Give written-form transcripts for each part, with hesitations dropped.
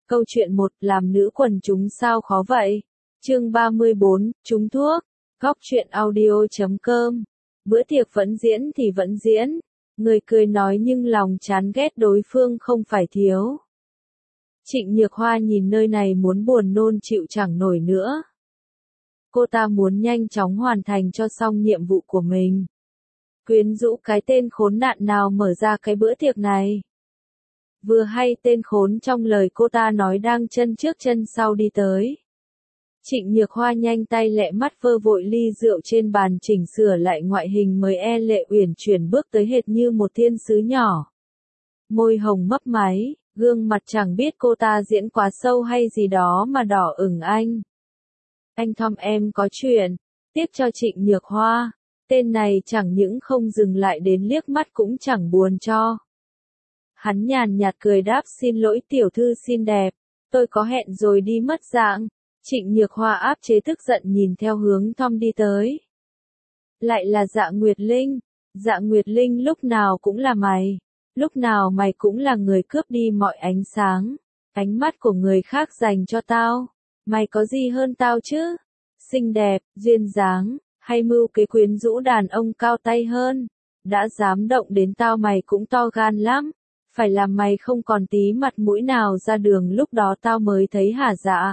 Câu chuyện 1, làm nữ quần chúng sao khó vậy? Chương 34, trúng thuốc. Góc truyện audio.com. Bữa tiệc vẫn diễn thì vẫn diễn. Người cười nói nhưng lòng chán ghét đối phương không phải thiếu. Trịnh Nhược Hoa nhìn nơi này muốn buồn nôn chịu chẳng nổi nữa. Cô ta muốn nhanh chóng hoàn thành cho xong nhiệm vụ của mình. Quyến rũ cái tên khốn nạn nào mở ra cái bữa tiệc này. Vừa hay tên khốn trong lời cô ta nói đang chân trước chân sau đi tới. Trịnh Nhược Hoa nhanh tay lẹ mắt vơ vội ly rượu trên bàn chỉnh sửa lại ngoại hình mới lệ uyển chuyển bước tới hệt như một thiên sứ nhỏ. Môi hồng mấp máy, gương mặt chẳng biết cô ta diễn quá sâu hay gì đó mà đỏ ửng anh. Anh Tom em có chuyện, tiếp cho Trịnh Nhược Hoa. Tên này chẳng những không dừng lại đến liếc mắt cũng chẳng buồn cho. Hắn nhàn nhạt cười đáp xin lỗi tiểu thư xinh đẹp, tôi có hẹn rồi đi mất dạng. Trịnh Nhược Hoa áp chế tức giận nhìn theo hướng Tom đi tới. Lại là Dạ Nguyệt Linh. Dạ Nguyệt Linh lúc nào cũng là mày. Lúc nào mày cũng là người cướp đi mọi ánh sáng. Ánh mắt của người khác dành cho tao. Mày có gì hơn tao chứ? Xinh đẹp, duyên dáng, hay mưu kế quyến rũ đàn ông cao tay hơn. Đã dám động đến tao mày cũng to gan lắm. Phải làm mày không còn tí mặt mũi nào ra đường lúc đó tao mới thấy hả dạ.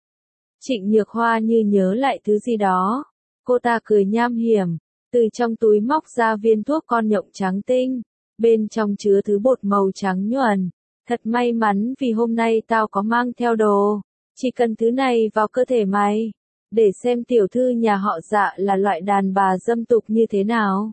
Trịnh Nhược Hoa như nhớ lại thứ gì đó. Cô ta cười nham hiểm, từ trong túi móc ra viên thuốc con nhộng trắng tinh. Bên trong chứa thứ bột màu trắng nhuần. Thật may mắn vì hôm nay tao có mang theo đồ. Chỉ cần thứ này vào cơ thể mày. Để xem tiểu thư nhà họ Dạ là loại đàn bà dâm tục như thế nào.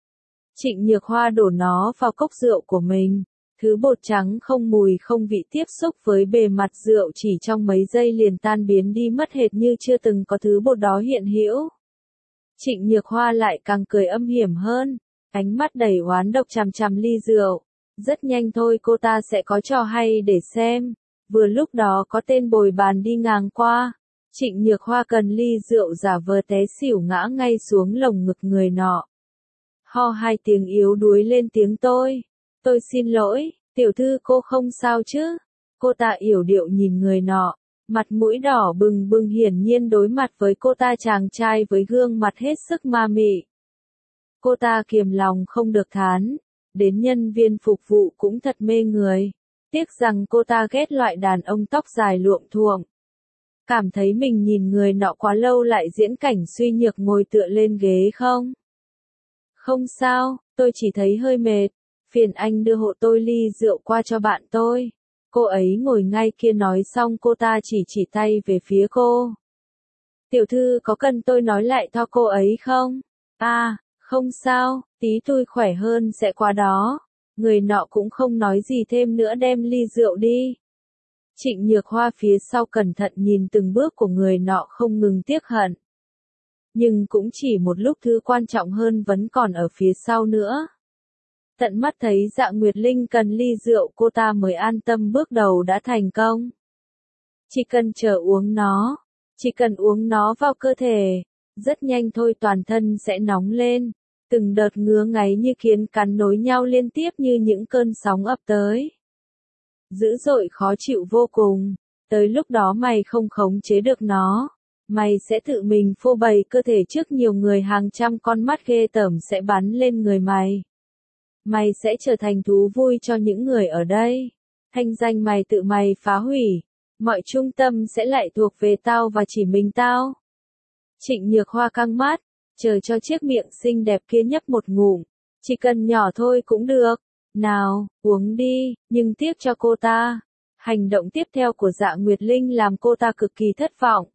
Trịnh Nhược Hoa đổ nó vào cốc rượu của mình. Thứ bột trắng không mùi không vị tiếp xúc với bề mặt rượu chỉ trong mấy giây liền tan biến đi mất hệt như chưa từng có thứ bột đó hiện hữu. Trịnh Nhược Hoa lại càng cười âm hiểm hơn, ánh mắt đầy oán độc chằm chằm ly rượu. Rất nhanh thôi cô ta sẽ có trò hay để xem. Vừa lúc đó có tên bồi bàn đi ngang qua. Trịnh Nhược Hoa cần ly rượu giả vờ té xỉu ngã ngay xuống lồng ngực người nọ. Ho hai tiếng yếu đuối lên tiếng tôi xin lỗi, tiểu thư cô không sao chứ? Cô ta yểu điệu nhìn người nọ, mặt mũi đỏ bừng bừng hiển nhiên đối mặt với cô ta chàng trai với gương mặt hết sức ma mị. Cô ta kiềm lòng không được thán, đến nhân viên phục vụ cũng thật mê người. Tiếc rằng cô ta ghét loại đàn ông tóc dài luộm thuộm. Cảm thấy mình nhìn người nọ quá lâu lại diễn cảnh suy nhược ngồi tựa lên ghế không? Không sao, tôi chỉ thấy hơi mệt. Phiền anh đưa hộ tôi ly rượu qua cho bạn tôi. Cô ấy ngồi ngay kia nói xong cô ta chỉ tay về phía cô. Tiểu thư có cần tôi nói lại cho cô ấy không? À, không sao, tí tôi khỏe hơn sẽ qua đó. Người nọ cũng không nói gì thêm nữa đem ly rượu đi. Trịnh Nhược Hoa phía sau cẩn thận nhìn từng bước của người nọ không ngừng tiếc hận. Nhưng cũng chỉ một lúc thứ quan trọng hơn vẫn còn ở phía sau nữa. Tận mắt thấy Dạ Nguyệt Linh cần ly rượu cô ta mới an tâm bước đầu đã thành công. Chỉ cần chờ uống nó, chỉ cần uống nó vào cơ thể, rất nhanh thôi toàn thân sẽ nóng lên, từng đợt ngứa ngáy như kiến cắn nối nhau liên tiếp như những cơn sóng ập tới. Dữ dội khó chịu vô cùng, tới lúc đó mày không khống chế được nó, mày sẽ tự mình phô bày cơ thể trước nhiều người hàng trăm con mắt ghê tởm sẽ bắn lên người mày. Mày sẽ trở thành thú vui cho những người ở đây. Thanh danh mày tự mày phá hủy. Mọi trung tâm sẽ lại thuộc về tao và chỉ mình tao. Trịnh Nhược Hoa căng mắt, chờ cho chiếc miệng xinh đẹp kia nhấp một ngụm. Chỉ cần nhỏ thôi cũng được. Nào, uống đi, nhưng tiếc cho cô ta. Hành động tiếp theo của Dạ Nguyệt Linh làm cô ta cực kỳ thất vọng.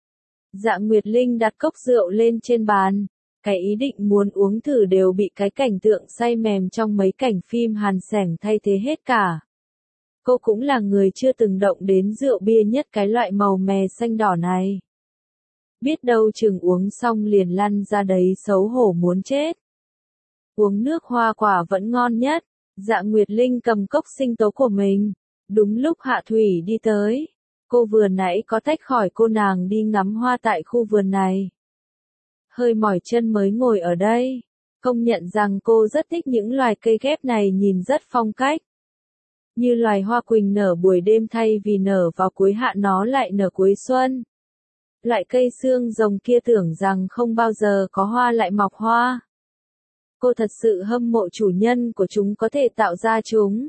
Dạ Nguyệt Linh đặt cốc rượu lên trên bàn. Cái ý định muốn uống thử đều bị cái cảnh tượng say mềm trong mấy cảnh phim hàn sẻng thay thế hết cả. Cô cũng là người chưa từng động đến rượu bia nhất cái loại màu mè xanh đỏ này. Biết đâu chừng uống xong liền lăn ra đấy xấu hổ muốn chết. Uống nước hoa quả vẫn ngon nhất. Dạ Nguyệt Linh cầm cốc sinh tố của mình. Đúng lúc Hạ Thủy đi tới. Cô vừa nãy có tách khỏi cô nàng đi ngắm hoa tại khu vườn này. Hơi mỏi chân mới ngồi ở đây. Công nhận rằng cô rất thích những loài cây ghép này nhìn rất phong cách. Như loài hoa quỳnh nở buổi đêm thay vì nở vào cuối hạ nó lại nở cuối xuân. Loại cây xương rồng kia tưởng rằng không bao giờ có hoa lại mọc hoa. Cô thật sự hâm mộ chủ nhân của chúng có thể tạo ra chúng.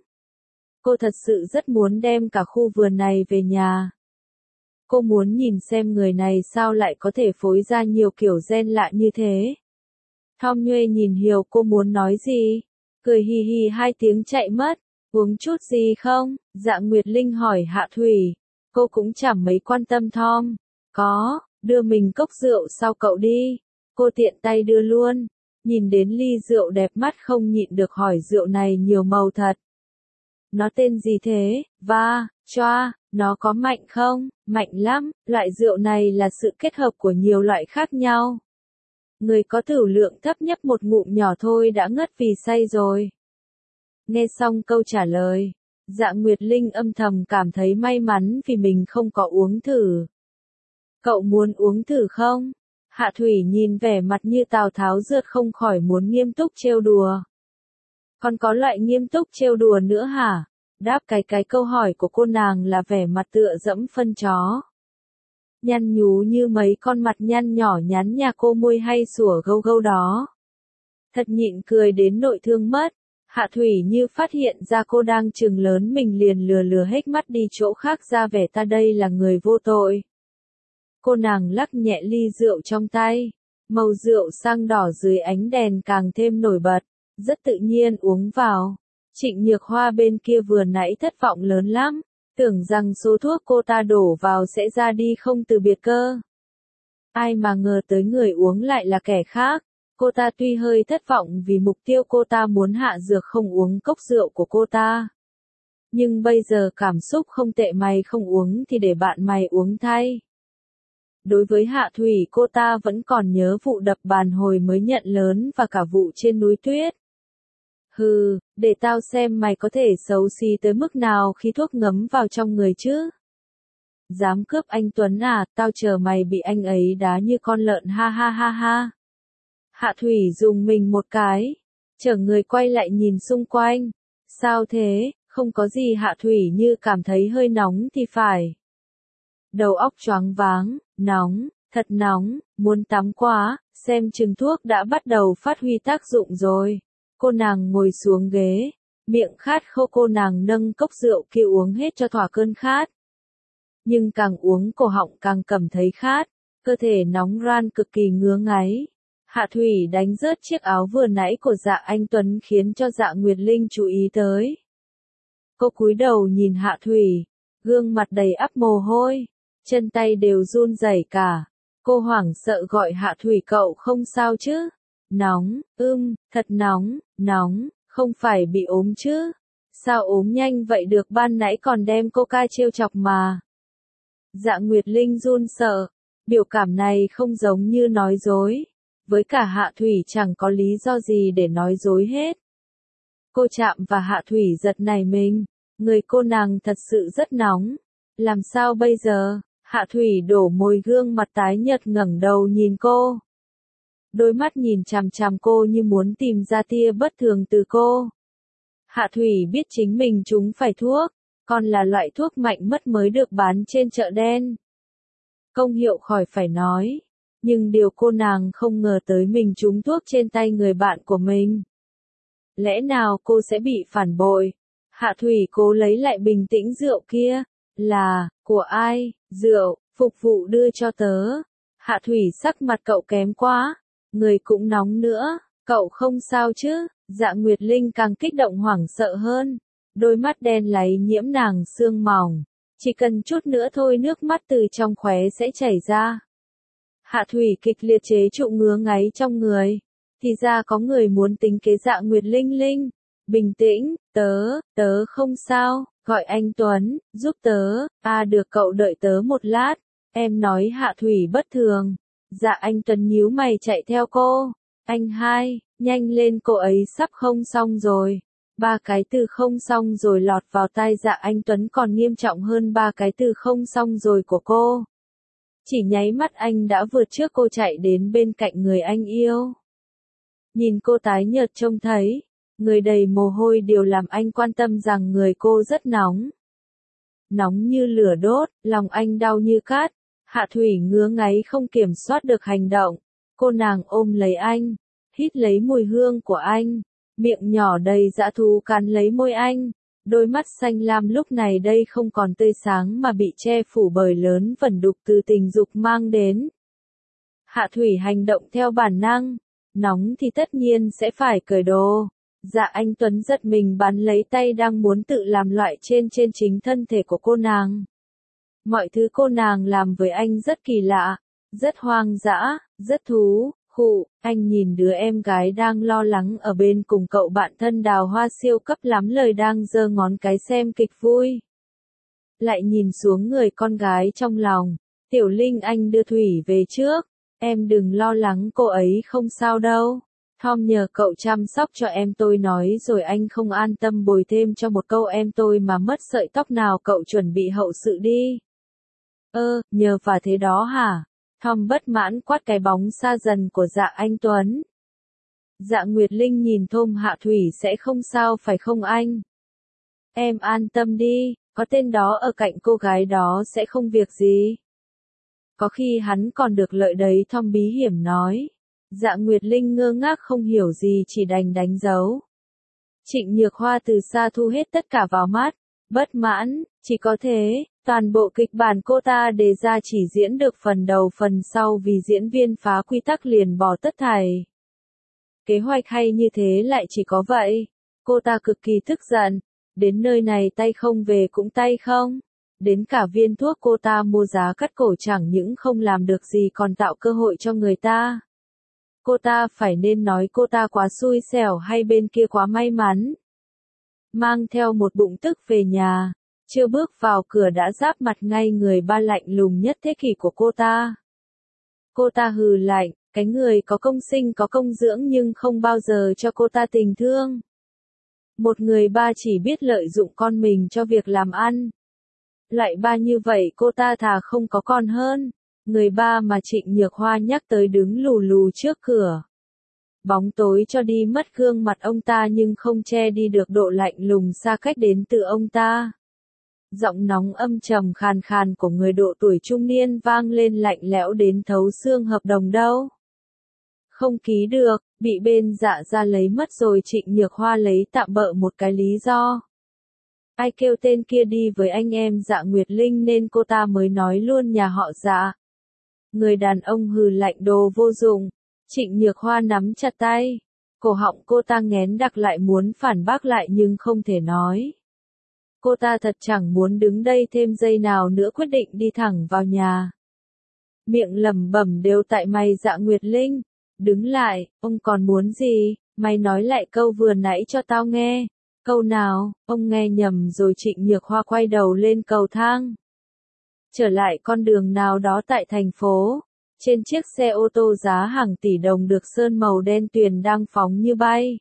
Cô thật sự rất muốn đem cả khu vườn này về nhà. Cô muốn nhìn xem người này sao lại có thể phối ra nhiều kiểu gen lạ như thế. Tom nhuê nhìn hiểu cô muốn nói gì. Cười hì hì 2 tiếng chạy mất. Uống chút gì không? Dạ Nguyệt Linh hỏi Hạ Thủy. Cô cũng chẳng mấy quan tâm Tom. Có, đưa mình cốc rượu sau cậu đi. Cô tiện tay đưa luôn. Nhìn đến ly rượu đẹp mắt không nhịn được hỏi rượu này nhiều màu thật. Nó tên gì thế? Choa, nó có mạnh không? Mạnh lắm, loại rượu này là sự kết hợp của nhiều loại khác nhau. Người có tửu lượng thấp nhất một ngụm nhỏ thôi đã ngất vì say rồi. Nghe xong câu trả lời, Dạ Nguyệt Linh âm thầm cảm thấy may mắn vì mình không có uống thử. Cậu muốn uống thử không? Hạ Thủy nhìn vẻ mặt như Tào Tháo rượt không khỏi muốn nghiêm túc trêu đùa. Còn có loại nghiêm túc trêu đùa nữa hả? Đáp cái câu hỏi của cô nàng là vẻ mặt tựa dẫm phân chó. Nhăn nhú như mấy con mặt nhăn nhỏ nhắn nhà cô môi hay sủa gâu gâu đó. Thật nhịn cười đến nội thương mất. Hạ Thủy như phát hiện ra cô đang trừng lớn mình liền lừa hết mắt đi chỗ khác ra vẻ ta đây là người vô tội. Cô nàng lắc nhẹ ly rượu trong tay. Màu rượu sang đỏ dưới ánh đèn càng thêm nổi bật. Rất tự nhiên uống vào. Trịnh Nhược Hoa bên kia vừa nãy thất vọng lớn lắm. Tưởng rằng số thuốc cô ta đổ vào sẽ ra đi không từ biệt cơ. Ai mà ngờ tới người uống lại là kẻ khác. Cô ta tuy hơi thất vọng vì mục tiêu cô ta muốn hạ dược không uống cốc rượu của cô ta. Nhưng bây giờ cảm xúc không tệ mày không uống thì để bạn mày uống thay. Đối với Hạ Thủy cô ta vẫn còn nhớ vụ đập bàn hồi mới nhận lớn và cả vụ trên núi tuyết. Hừ, để tao xem mày có thể xấu xí tới mức nào khi thuốc ngấm vào trong người chứ. Dám cướp anh Tuấn à, tao chờ mày bị anh ấy đá như con lợn ha ha ha ha. Hạ Thủy dùng mình một cái, chở người quay lại nhìn xung quanh. Sao thế, không có gì Hạ Thủy như cảm thấy hơi nóng thì phải. Đầu óc choáng váng, nóng, thật nóng, muốn tắm quá, xem chừng thuốc đã bắt đầu phát huy tác dụng rồi. Cô nàng ngồi xuống ghế, miệng khát khô cô nàng nâng cốc rượu kia uống hết cho thỏa cơn khát. Nhưng càng uống cổ họng càng cảm thấy khát, cơ thể nóng ran cực kỳ ngứa ngáy. Hạ Thủy đánh rớt chiếc áo vừa nãy của Dạ Anh Tuấn khiến cho Dạ Nguyệt Linh chú ý tới. Cô cúi đầu nhìn Hạ Thủy, gương mặt đầy ắp mồ hôi, chân tay đều run rẩy cả. Cô hoảng sợ gọi Hạ Thủy cậu không sao chứ? Nóng, thật nóng, không phải bị ốm chứ? Sao ốm nhanh vậy được ban nãy còn đem coca trêu chọc mà. Dạ Nguyệt Linh run sợ, biểu cảm này không giống như nói dối. Với cả Hạ Thủy chẳng có lý do gì để nói dối hết. Cô chạm và Hạ Thủy giật nảy mình, người cô nàng thật sự rất nóng. Làm sao bây giờ? Hạ Thủy đổ môi gương mặt tái nhợt ngẩng đầu nhìn cô. Đôi mắt nhìn chằm chằm cô như muốn tìm ra tia bất thường từ cô. Hạ Thủy biết chính mình trúng phải thuốc, còn là loại thuốc mạnh mất mới được bán trên chợ đen. Công hiệu khỏi phải nói, nhưng điều cô nàng không ngờ tới mình trúng thuốc trên tay người bạn của mình. Lẽ nào cô sẽ bị phản bội? Hạ Thủy cố lấy lại bình tĩnh rượu kia, là, của ai, rượu, phục vụ đưa cho tớ. Hạ Thủy sắc mặt cậu kém quá, người cũng nóng nữa, cậu không sao chứ? Dạ Nguyệt Linh càng kích động hoảng sợ hơn, đôi mắt đen láy nhiễm nàng sương mỏng, chỉ cần chút nữa thôi nước mắt từ trong khóe sẽ chảy ra. Hạ Thủy kịch liệt chế trụ ngứa ngáy trong người, thì ra có người muốn tính kế Dạ Nguyệt Linh. Bình tĩnh, tớ không sao, gọi anh Tuấn, giúp tớ, được cậu đợi tớ một lát, em nói Hạ Thủy bất thường. Dạ anh Tuấn nhíu mày chạy theo cô, anh hai, nhanh lên cô ấy sắp không xong rồi. 3 cái từ không xong rồi lọt vào tai Dạ anh Tuấn còn nghiêm trọng hơn 3 cái từ không xong rồi của cô. Chỉ nháy mắt anh đã vượt trước cô chạy đến bên cạnh người anh yêu. Nhìn cô tái nhợt trông thấy, Người đầy mồ hôi điều làm anh quan tâm rằng người cô rất nóng. Nóng như lửa đốt, lòng anh đau như cát. Hạ Thủy ngứa ngáy không kiểm soát được hành động. Cô nàng ôm lấy anh, hít lấy mùi hương của anh, miệng nhỏ đầy dã thú cắn lấy môi anh. Đôi mắt xanh lam lúc này đây không còn tươi sáng mà bị che phủ bởi lớn vẩn đục từ tình dục mang đến. Hạ Thủy hành động theo bản năng, nóng thì tất nhiên sẽ phải cởi đồ. Dạ anh Tuấn giật mình bắn lấy tay đang muốn tự làm loại trên chính thân thể của cô nàng. Mọi thứ cô nàng làm với anh rất kỳ lạ, rất hoang dã, rất thú. Anh nhìn đứa em gái đang lo lắng ở bên cùng cậu bạn thân Đào Hoa siêu cấp lắm lời đang giơ ngón cái xem kịch vui. Lại nhìn xuống người con gái trong lòng, Tiểu Linh anh đưa Thủy về trước, em đừng lo lắng cô ấy không sao đâu. Tom nhờ cậu chăm sóc cho em tôi nói rồi anh không an tâm bồi thêm cho một câu em tôi mà mất sợi tóc nào cậu chuẩn bị hậu sự đi. Nhờ và thế đó hả? Tom bất mãn quát cái bóng xa dần của Dạ anh Tuấn. Dạ Nguyệt Linh nhìn Tom Hạ Thủy sẽ không sao phải không anh? Em an tâm đi, có tên đó ở cạnh cô gái đó sẽ không việc gì. Có khi hắn còn được lợi đấy Tom bí hiểm nói. Dạ Nguyệt Linh ngơ ngác không hiểu gì chỉ đành đánh dấu. Trịnh Nhược Hoa từ xa thu hết tất cả vào mắt, bất mãn, chỉ có thế, toàn bộ kịch bản cô ta đề ra chỉ diễn được phần đầu phần sau vì diễn viên phá quy tắc liền bỏ tất thảy. Kế hoạch hay như thế lại chỉ có vậy. Cô ta cực kỳ tức giận, đến nơi này tay không về cũng tay không. Đến cả viên thuốc cô ta mua giá cắt cổ chẳng những không làm được gì còn tạo cơ hội cho người ta. Cô ta phải nên nói cô ta quá xui xẻo hay bên kia quá may mắn. Mang theo một bụng tức về nhà, chưa bước vào cửa đã giáp mặt ngay người ba lạnh lùng nhất thế kỷ của cô ta. Cô ta hừ lạnh, cái người có công sinh có công dưỡng nhưng không bao giờ cho cô ta tình thương. Một người ba chỉ biết lợi dụng con mình cho việc làm ăn. Loại ba như vậy cô ta thà không có con hơn. Người ba mà Trịnh Nhược Hoa nhắc tới đứng lù lù trước cửa. Bóng tối cho đi mất gương mặt ông ta nhưng không che đi được độ lạnh lùng xa cách đến từ ông ta. Giọng nóng âm trầm khàn khàn của người độ tuổi trung niên vang lên lạnh lẽo đến thấu xương hợp đồng đâu. Không ký được, bị bên Dạ ra lấy mất rồi Trịnh Nhược Hoa lấy tạm bợ một cái lý do. Ai kêu tên kia đi với anh em Dạ Nguyệt Linh nên cô ta mới nói luôn nhà họ Dạ. Người đàn ông hừ lạnh đồ vô dụng. Trịnh Nhược Hoa nắm chặt tay. Cổ họng cô ta nghén đặc lại muốn phản bác lại nhưng không thể nói. Cô ta thật chẳng muốn đứng đây thêm giây nào nữa quyết định đi thẳng vào nhà. Miệng lẩm bẩm đều tại mày Dạ Nguyệt Linh. Đứng lại, ông còn muốn gì? Mày nói lại câu vừa nãy cho tao nghe. Câu nào? Ông nghe nhầm rồi Trịnh Nhược Hoa quay đầu lên cầu thang. Trở lại con đường nào đó tại thành phố. Trên chiếc xe ô tô giá hàng tỷ đồng được sơn màu đen tuyền đang phóng như bay.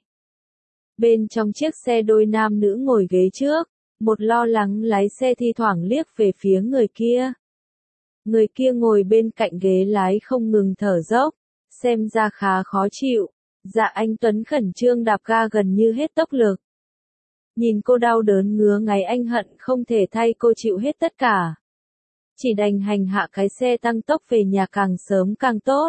Bên trong chiếc xe đôi nam nữ ngồi ghế trước. Một lo lắng lái xe thi thoảng liếc về phía người kia. Người kia ngồi bên cạnh ghế lái không ngừng thở dốc. Xem ra khá khó chịu. Dạ anh Tuấn khẩn trương đạp ga gần như hết tốc lực. Nhìn cô đau đớn ngứa ngáy anh hận không thể thay cô chịu hết tất cả. Chỉ đành hành hạ cái xe tăng tốc về nhà càng sớm càng tốt.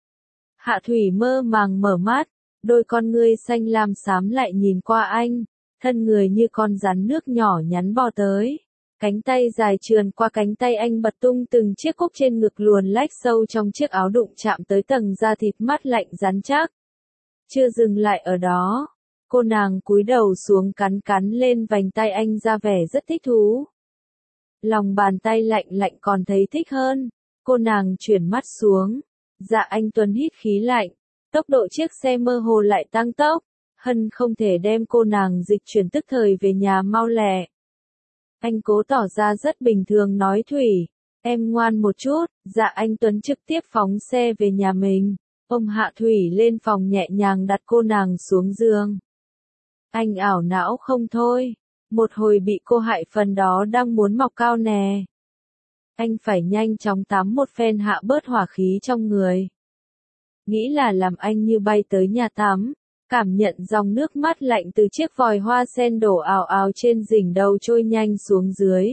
Hạ Thủy mơ màng mở mắt, đôi con ngươi xanh lam xám lại nhìn qua anh, thân người như con rắn nước nhỏ nhắn bò tới. Cánh tay dài trườn qua cánh tay anh bật tung từng chiếc cúc trên ngực luồn lách sâu trong chiếc áo đụng chạm tới tầng da thịt mát lạnh rắn chắc. Chưa dừng lại ở đó, cô nàng cúi đầu xuống cắn cắn lên vành tay anh ra vẻ rất thích thú. Lòng bàn tay lạnh lạnh còn thấy thích hơn, cô nàng chuyển mắt xuống. Dạ anh Tuấn hít khí lạnh, tốc độ chiếc xe mơ hồ lại tăng tốc, hân không thể đem cô nàng dịch chuyển tức thời về nhà mau lẹ. Anh cố tỏ ra rất bình thường nói Thủy, em ngoan một chút. Dạ anh Tuấn trực tiếp phóng xe về nhà mình. Ông Hạ Thủy lên phòng nhẹ nhàng đặt cô nàng xuống giường. Anh ảo não không thôi. Một hồi bị cô hại phần đó đang muốn mọc cao nè. Anh phải nhanh chóng tắm một phen hạ bớt hỏa khí trong người. Nghĩ là làm anh như bay tới nhà tắm. cảm nhận dòng nước mắt lạnh từ chiếc vòi hoa sen đổ ào ào trên đỉnh đầu trôi nhanh xuống dưới.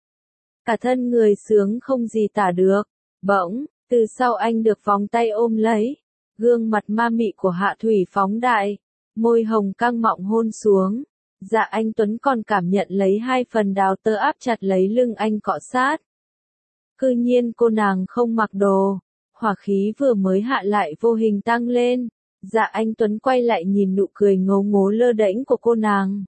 Cả thân người sướng không gì tả được. Bỗng, từ sau anh được vòng tay ôm lấy. Gương mặt ma mị của Hạ Thủy phóng đại. Môi hồng căng mọng hôn xuống. Dạ anh Tuấn còn cảm nhận lấy hai phần đào tơ áp chặt lấy lưng anh cọ sát. Cư nhiên cô nàng không mặc đồ. Hỏa khí vừa mới hạ lại vô hình tăng lên. Dạ anh Tuấn quay lại nhìn nụ cười ngấu ngố lơ đễnh của cô nàng.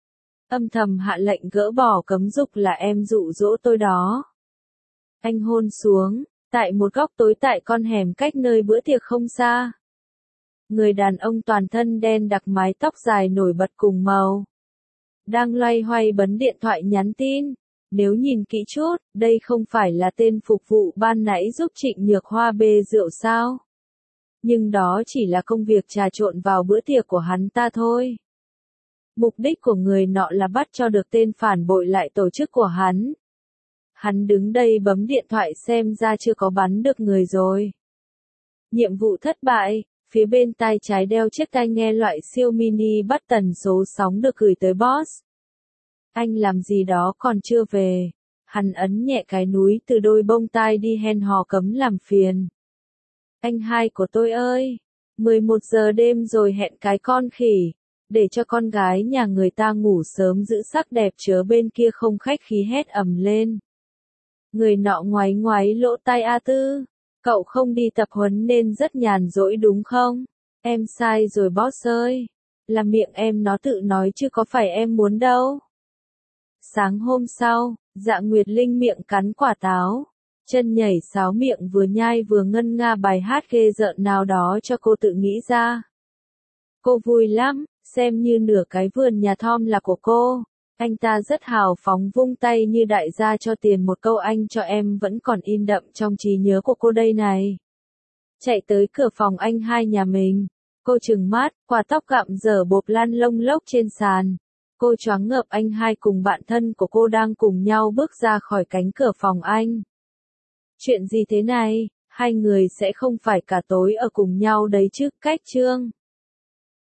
Âm thầm hạ lệnh gỡ bỏ cấm dục là em dụ dỗ tôi đó. Anh hôn xuống, tại một góc tối tại con hẻm cách nơi bữa tiệc không xa. Người đàn ông toàn thân đen đặc mái tóc dài nổi bật cùng màu. Đang loay hoay bấm điện thoại nhắn tin. Nếu nhìn kỹ chút, đây không phải là tên phục vụ ban nãy giúp Trịnh Nhược Hoa bê rượu sao? Nhưng đó chỉ là công việc trà trộn vào bữa tiệc của hắn ta thôi. Mục đích của người nọ là bắt cho được tên phản bội lại tổ chức của hắn. Hắn đứng đây bấm điện thoại xem ra chưa có bắn được người rồi. Nhiệm vụ thất bại, phía bên tai trái đeo chiếc tai nghe loại siêu mini bắt tần số sóng được gửi tới boss. Anh làm gì đó còn chưa về. Hắn ấn nhẹ cái núi từ đôi bông tai đi hẹn hò cấm làm phiền. Anh hai của tôi ơi, 11 giờ đêm rồi hẹn cái con khỉ, để cho con gái nhà người ta ngủ sớm giữ sắc đẹp chớ bên kia không khách khí hét ầm lên. Người nọ ngoáy ngoáy lỗ tai A Tư, cậu không đi tập huấn nên rất nhàn rỗi đúng không? Em sai rồi boss ơi, là miệng em nó tự nói chứ có phải em muốn đâu. Sáng hôm sau, Dạ Nguyệt Linh miệng cắn quả táo, chân nhảy sáo miệng vừa nhai vừa ngân nga bài hát ghê rợn nào đó cho cô tự nghĩ ra. Cô vui lắm, xem như nửa cái vườn nhà Tom là của cô. Anh ta rất hào phóng vung tay như đại gia cho tiền một câu anh cho em vẫn còn in đậm trong trí nhớ của cô đây này. Chạy tới cửa phòng anh hai nhà mình. Cô trừng mắt, quả tóc gặm dở bộp lan lông lốc trên sàn. Cô choáng ngợp anh hai cùng bạn thân của cô đang cùng nhau bước ra khỏi cánh cửa phòng anh. Chuyện gì thế này, hai người sẽ không phải cả tối ở cùng nhau đấy chứ, cách chương.